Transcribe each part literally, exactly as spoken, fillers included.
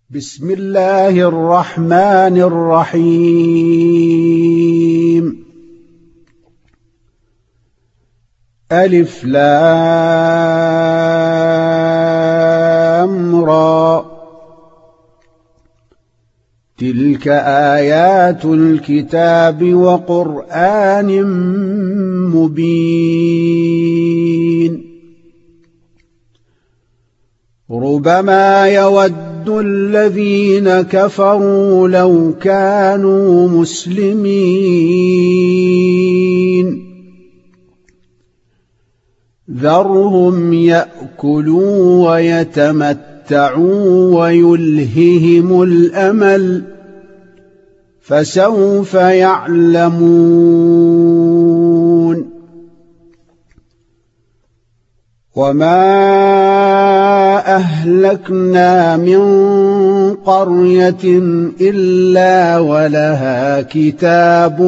بسم الله الرحمن الرحيم. ألف لام را، تلك آيات الكتاب وقرآن مبين. ربما يود الذين كفروا لو كانوا مسلمين، ذرهم يأكلوا ويتمتعوا ويلههم الأمل، فسوف يعلمون. وما أهلكنا من قرية إلا ولها كتاب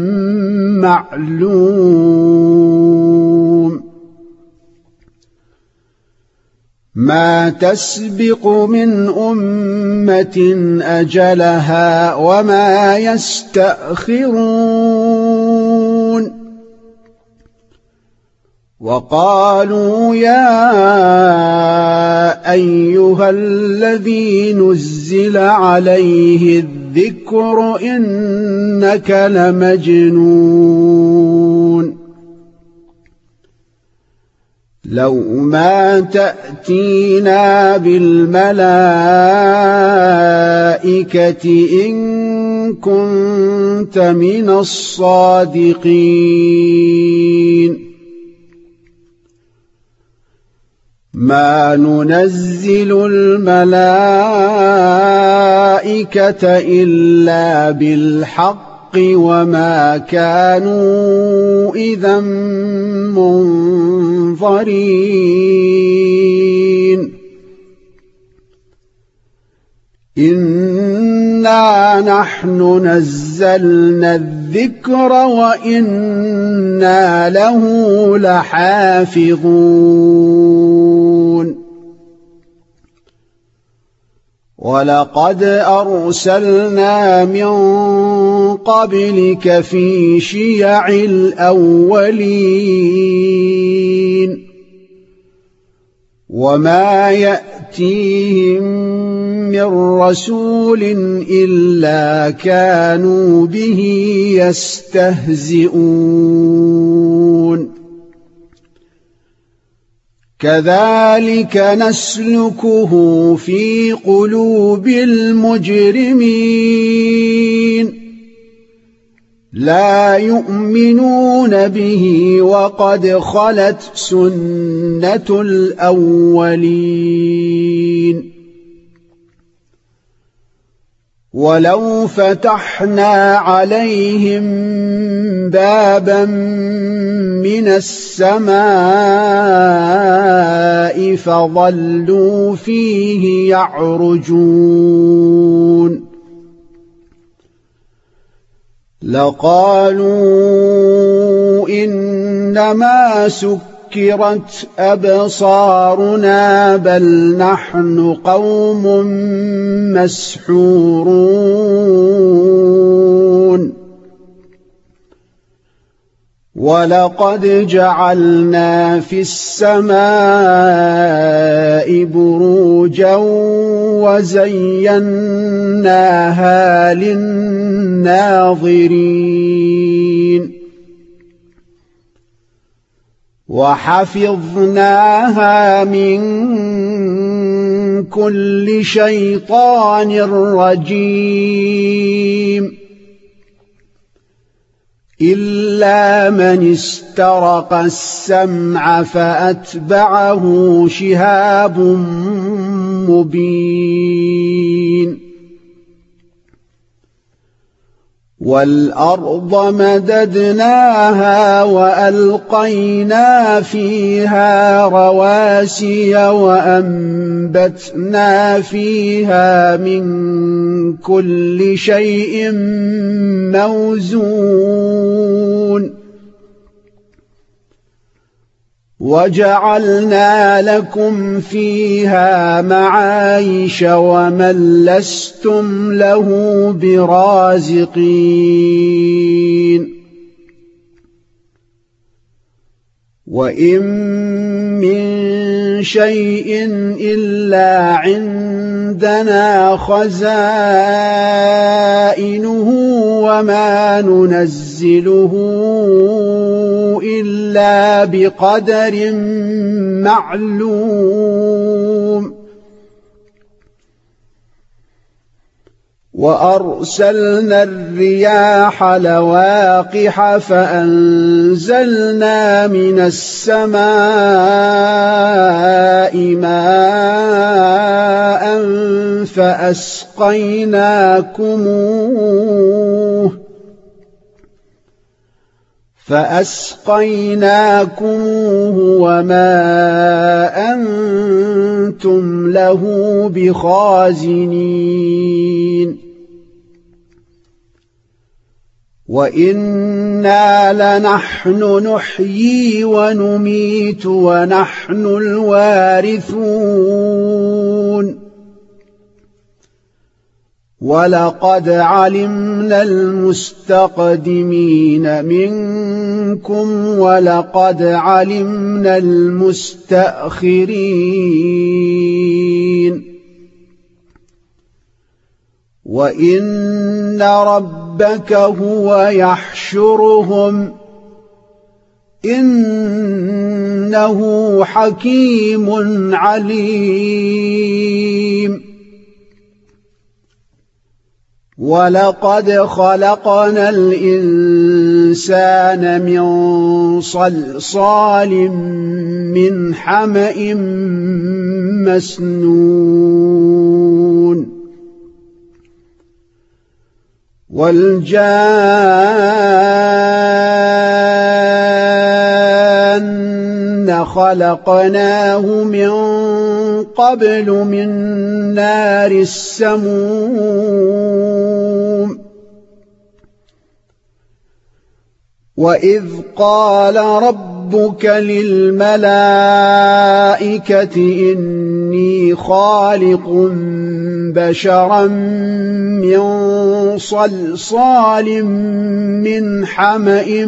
معلوم، ما تسبق من أمة أجلها وما يستأخرون. وقالوا يا أيها الذي نزل عليه الذكر إنك لمجنون، لو ما تأتينا بالملائكة إن كنت من الصادقين. ما ننزل الملائكة إلا بالحق وما كانوا إذا منظرين. إنا نحن نزلنا الذكر وإنا له لحافظون. ولقد أرسلنا من قبلك في شيع الأولين، وما يأتيهم من رسول إلا كانوا به يستهزئون. كذلك نسلكه في قلوب المجرمين، لا يؤمنون به وقد خلت سنة الأولين. ولو فتحنا عليهم بابا من السماء فظلوا فيه يعرجون، لقالوا إنما سكرت أبصارنا بل نحن قوم مسحورون. ولقد جعلنا في السماء بروجا وزيناها للناظرين، وحفظناها من كل شيطان رجيم، إلا من استرق السمع فأتبعه شهاب مبين. والأرض مددناها وألقينا فيها رواسي وأنبتنا فيها من كل شيء موزون. وجعلنا لكم فيها معايش ومن لستم له برازقين وإن من شيء إلا عندنا خزائنه وما ننزله إلا بقدر معلوم وأرسلنا الرياح لواقح فأنزلنا من السماء ماء فأسقيناكموه فأسقيناكموه وما أنتم له بخازنين وإنا لنحن نحيي ونميت ونحن الوارثون ولقد علمنا المستقدمين منكم ولقد علمنا المستأخرين وإن ربك هو يحشرهم إنه حكيم عليم ولقد خلقنا الإنسان من صلصال من حمأ مسنون والجان خلقناه من قبل من نار السموم وإذ قال ربك للملائكة إني خالق بشرا من صلصال من حمأ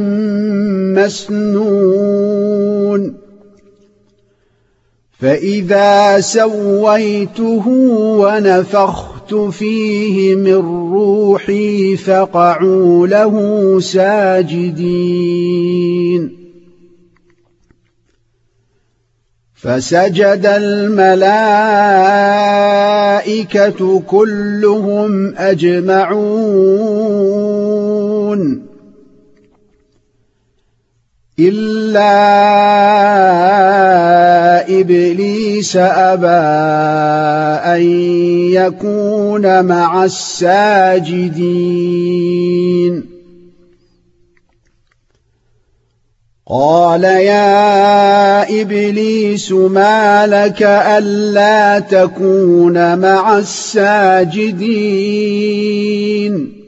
مسنون فإذا سويته ونفخت فيه من روحي فقعوا له ساجدين فسجد الملائكة كلهم أجمعون إلا إبليس أبى أن يكون مع الساجدين قال يا إبليس ما لك ألا تكون مع الساجدين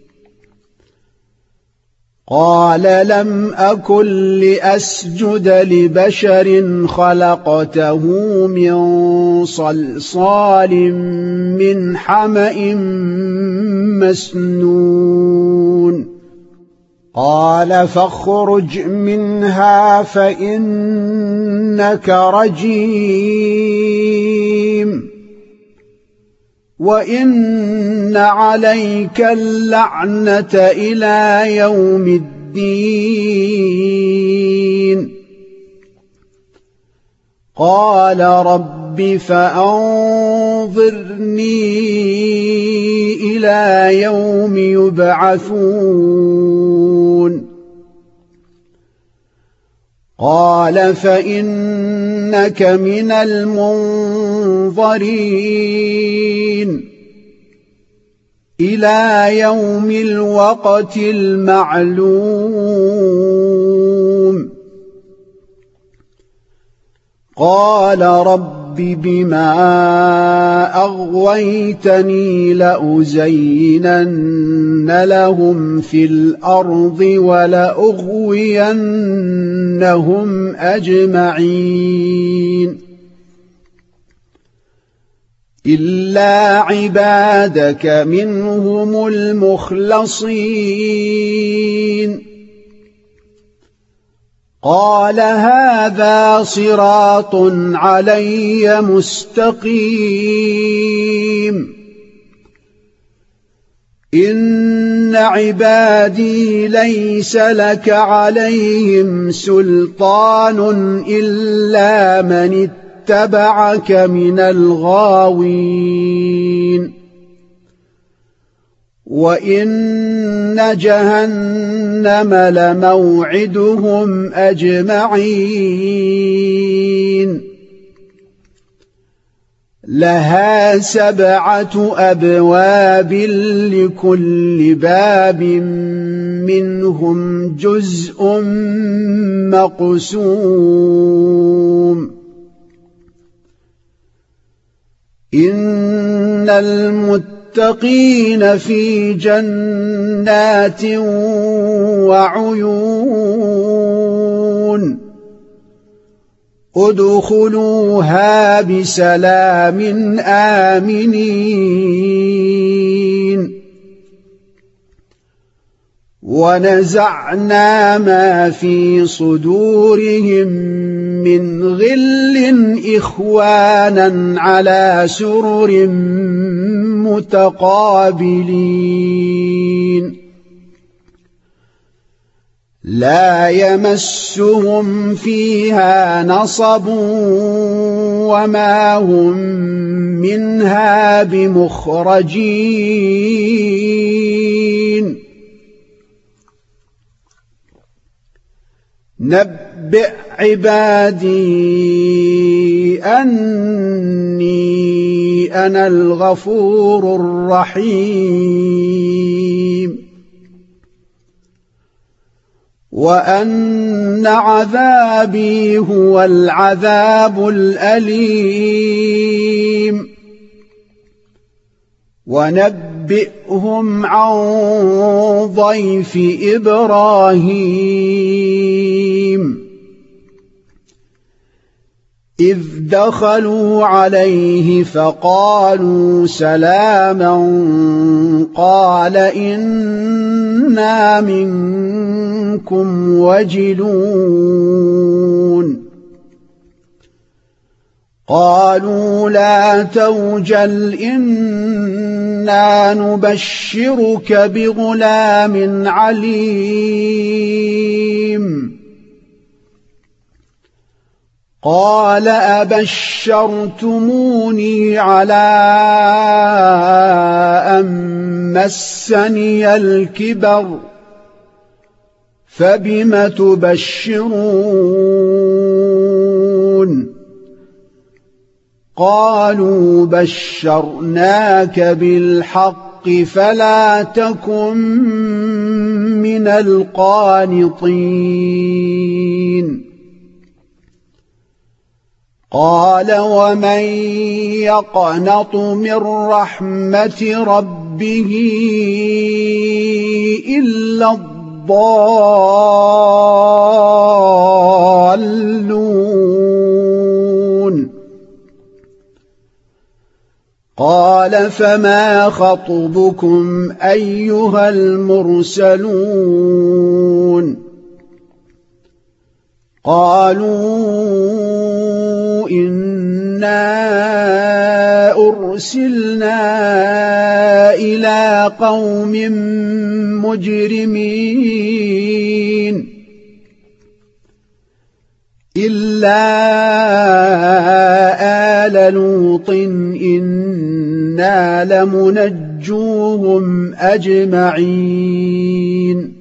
قال لم أكن لأسجد لبشر خلقته من صلصال من حمأ مسنون قال فاخرج منها فإنك رجيم وإن عليك اللعنة إلى يوم الدين قال رب فأنظرني إلى يوم يبعثون قال فإنك من المنظرين إلى يوم الوقت المعلوم قال رب رب بما أغويتني لأزينن لهم في الأرض ولأغوينهم أجمعين إلا عبادك منهم المخلصين قال هذا صراط علي مستقيم إن عبادي ليس لك عليهم سلطان إلا من اتبعك من الغاوين وإن جهنم لموعدهم أجمعين لها سبعة أبواب لكل باب منهم جزء مقسوم إن المتقين المتقين في جنات وعيون ادخلوها بسلام آمنين ونزعنا ما في صدورهم من غل إخوانا على سرر متقابلين لا يمسهم فيها نصب وما هم منها بمخرجين نبئ عبادي أني أنا الغفور الرحيم وأن عذابي هو العذاب الأليم ونبئهم عن ضيف إبراهيم إذ دخلوا عليه فقالوا سلاما قال إنا منكم وجلون قالوا لا توجل إنا نبشرك بغلام عليم قال أبشرتموني على أن مسني الكبر فبم تبشرون قالوا بشرناك بالحق فلا تكن من القانطين قال ومن يقنط من رحمة ربه إلا الضالون قال فما خطبكم أيها المرسلون قالوا إنا أرسلنا إلى قوم مجرمين إلا آل لوط إنا لمنجوهم أجمعين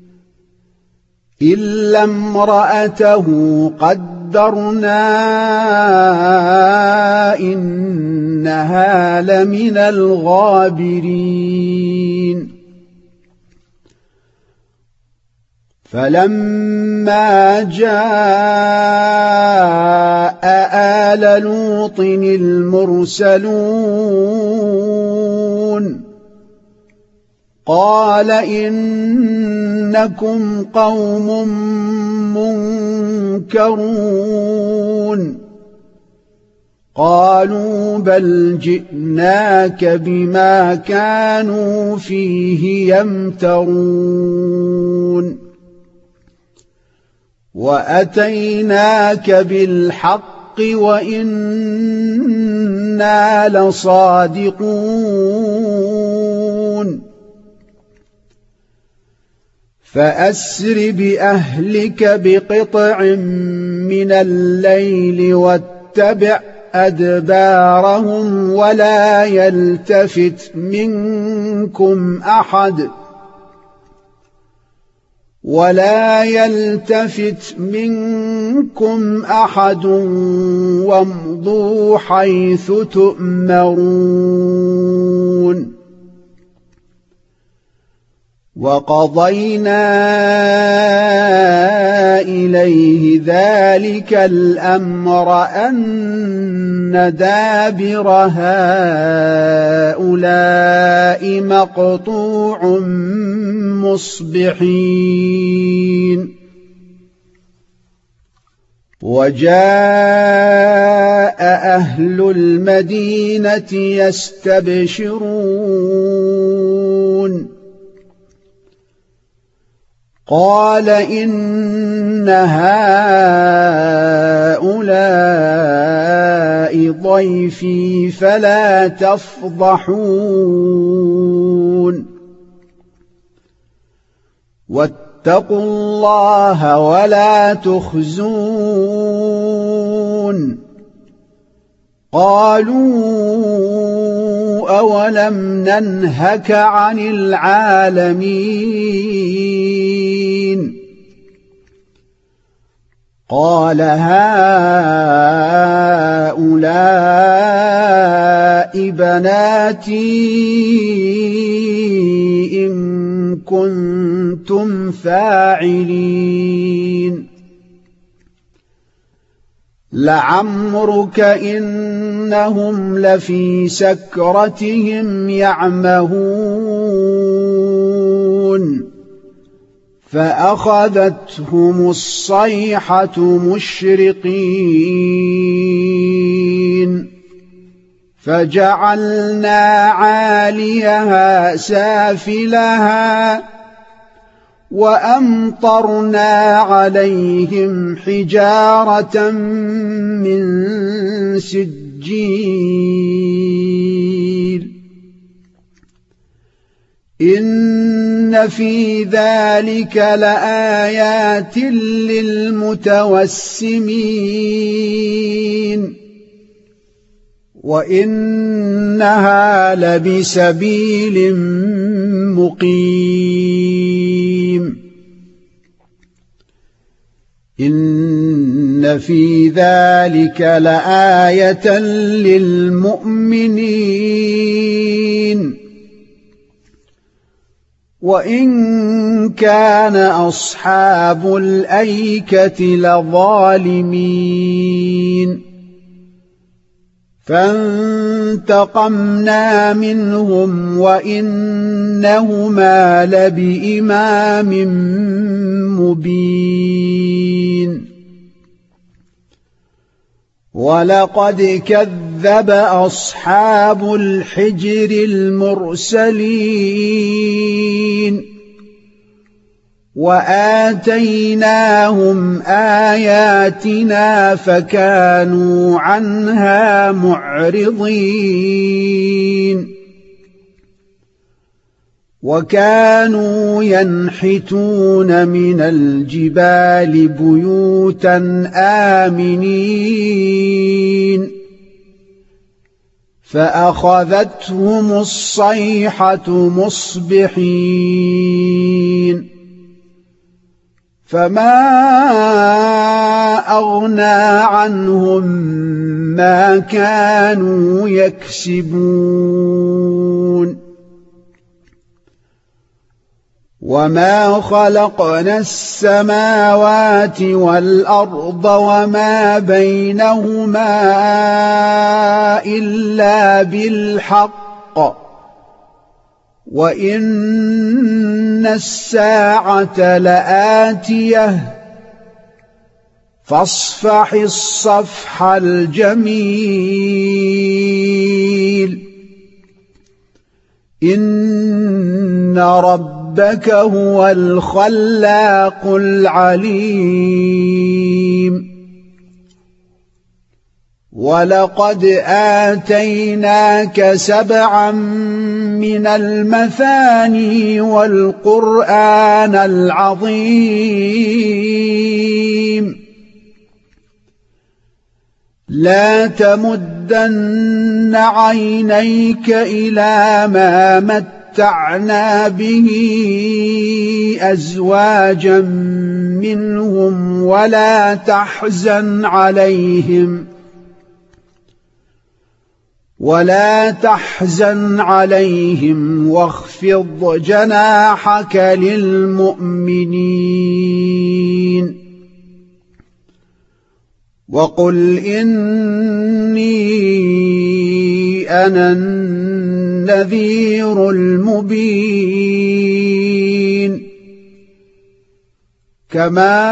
إلا امرأته قدرنا إنها لمن الغابرين فلما جاء آل لوط المرسلون قال إنكم قوم منكرون قالوا بل جئناك بما كانوا فيه يمترون وأتيناك بالحق وإنا لصادقون فأسر بأهلك بقطع من الليل واتبع أدبارهم ولا يلتفت منكم أحد ولا يلتفت منكم أحد وامضوا حيث تؤمرون وقضينا إليه ذلك الأمر أن دابر هؤلاء مقطوع مصبحين وجاء أهل المدينة يستبشرون قال إن هؤلاء ضيفي فلا تفضحون واتقوا الله ولا تخزون قالوا أولم ننهك عن العالمين قال هؤلاء بناتي إن كنتم فاعلين لعمرك إنهم لفي سكرتهم يعمهون فأخذتهم الصيحة مشرقين فجعلنا عاليها سافلها وأمطرنا عليهم حجارة من سجيل إن في ذلك لآيات للمتوسمين وإنها لبسبيل مقيم إن في ذلك لآية للمؤمنين وإن كان أصحاب الأيكة لظالمين فانتقمنا منهم وإنهما لبإمام مبين ولقد كذب أصحاب الحجر المرسلين وآتيناهم آياتنا فكانوا عنها معرضين وكانوا ينحتون من الجبال بيوتا آمنين فأخذتهم الصيحة مصبحين فما أغنى عنهم ما كانوا يكسبون وما خلقنا السماوات والأرض وما بينهما إلا بالحق وإن الساعة لآتية فاصفح الصفح الجميل إن ربك هو الخلاق العليم ولقد آتيناك سبعا من المثاني والقرآن العظيم لا تمدن عينيك إلى ما متعنا به أزواجا منهم ولا تحزن عليهم ولا تحزن عليهم واخفض جناحك للمؤمنين وقل إني أنا النذير المبين كما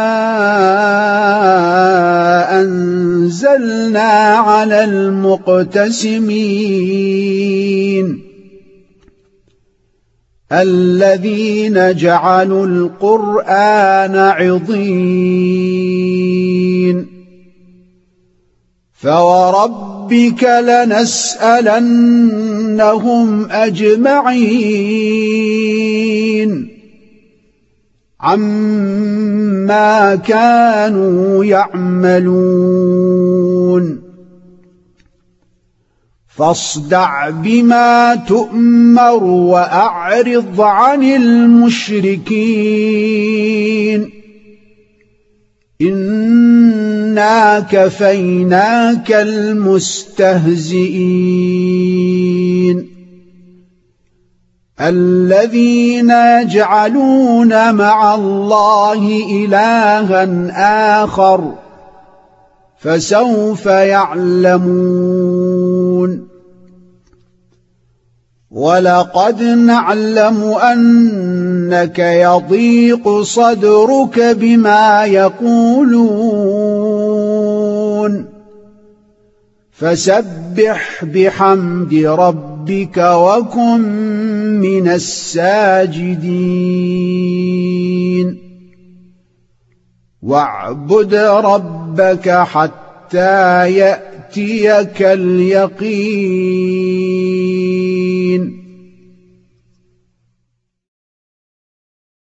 أنزلنا على المقتسمين الذين جعلوا القرآن عضين فوربك لنسألنهم أجمعين عما كانوا يعملون فاصدع بما تؤمر وأعرض عن المشركين إنا كفيناك المستهزئين الذين يجعلون مع الله إلها آخر فسوف يعلمون ولقد نعلم أنك يضيق صدرك بما يقولون فسبح بحمد ربك وكن من الساجدين واعبد ربك حتى يأتيك اليقين